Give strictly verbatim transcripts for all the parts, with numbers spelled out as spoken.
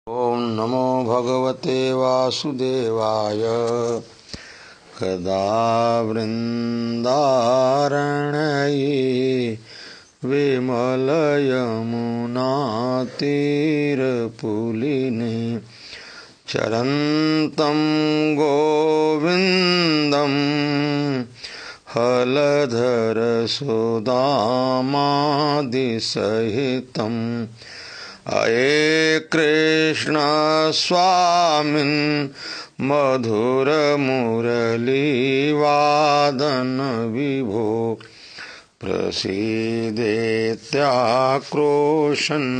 ओम नमो भगवते वासुदेवाय। कदा वृन्दारण्ये विमलयमुनातीरपुलिने चरन्तं गोविन्दं हलधरसुधामादिसहितम् अये कृष्ण स्वामिन् मधुरमुरलीवादन विभो प्रसीदेत्याक्रोशन्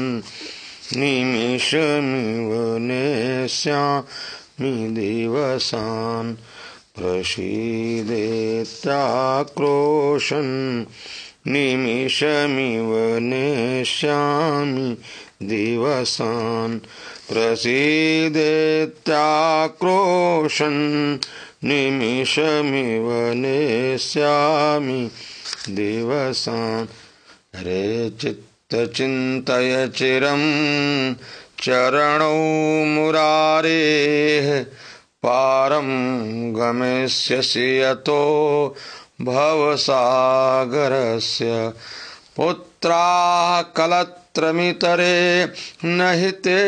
निमिषमिव नेष्यामि दिवसान् प्रसीदेत्याक्रोशन् निमिषमिव नेष्यामि दिवसान् प्रसीदेत्याक्रोशन् निमिषमिव नेष्यामि दिवसान्। हरे चित्तचिन्तय चिरं चरणौ मुरारेः पारं गमिष्यसि यतो भवसागरस्य पुत्राः कलत्रमितरे नहि ते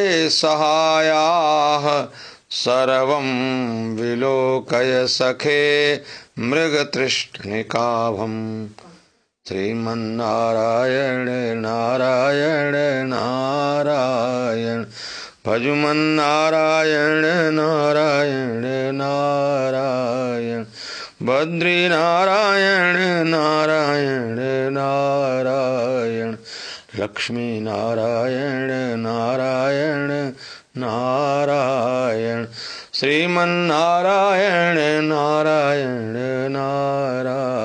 सहायाः सर्वं विलोकय सखे मृगतृष्णिकाभम्। श्रीमन्नारायण नारायण नारायण भजमन्नारायण नारायण नारायण बद्रीनारायण नारायण नारायण लक्ष्मी नारायण नारायण नारायण श्रीमन्नारायण नारायण नारायण।